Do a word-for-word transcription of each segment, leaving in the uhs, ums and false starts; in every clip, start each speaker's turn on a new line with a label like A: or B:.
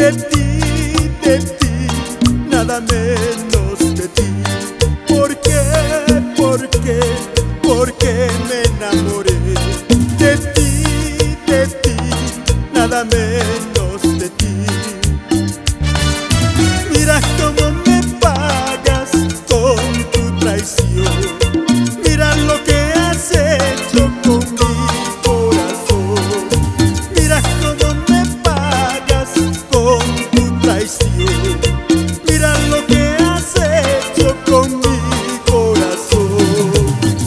A: de ti, de ti, nada menos de ti. ¿Por qué? ¿Por qué? ¿Por qué me enamoré de ti, de ti, nada menos de ti? Mira cómo me pagas con tu traición. Mira lo que has hecho con mi corazón. Mira cómo me pagas con tu traición. Mira lo que has hecho con mi corazón.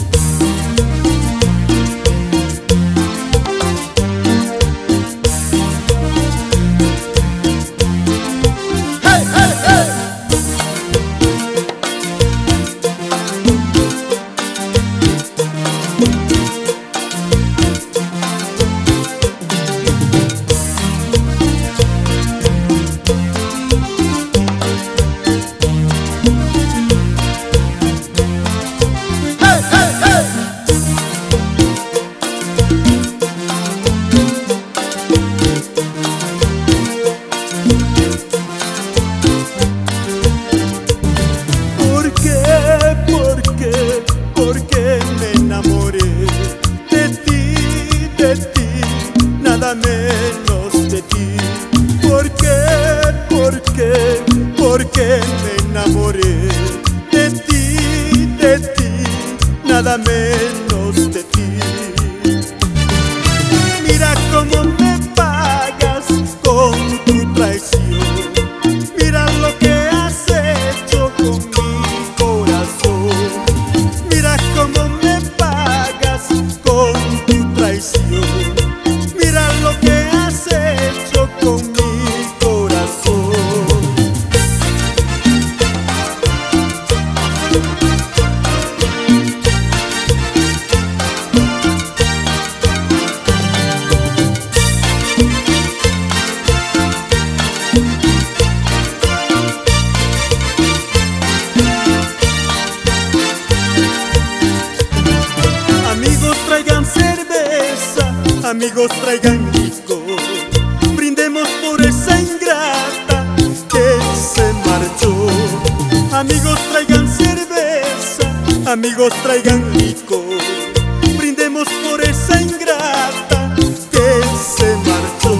A: ¡Hey, hey, hey! ¿Por qué? ¿Por qué? ¿Por qué me enamoré de ti, de ti, nada menos de ti? ¿Por qué? ¿Por qué? ¿Por qué me enamoré de ti, de ti, nada menos de ti? Mira cómo me pagas con tu traición. Mira lo que has hecho con mi corazón. Mira cómo me pagas con tu traición. Mira lo que has hecho con mi corazón. Amigos traigan cerveza, amigos traigan licor. Brindemos por esa ingrata que se marchó. Amigos traigan cerveza, amigos traigan licor. Brindemos por esa ingrata que se marchó.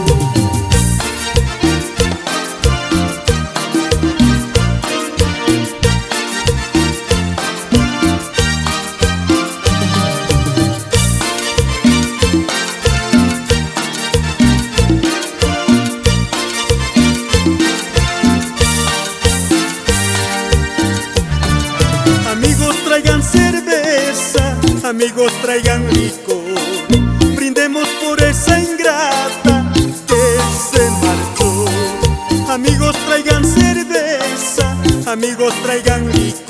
A: Amigos traigan cerveza, amigos traigan licor. Brindemos por esa ingrata que se marchó. Amigos traigan cerveza, amigos traigan licor.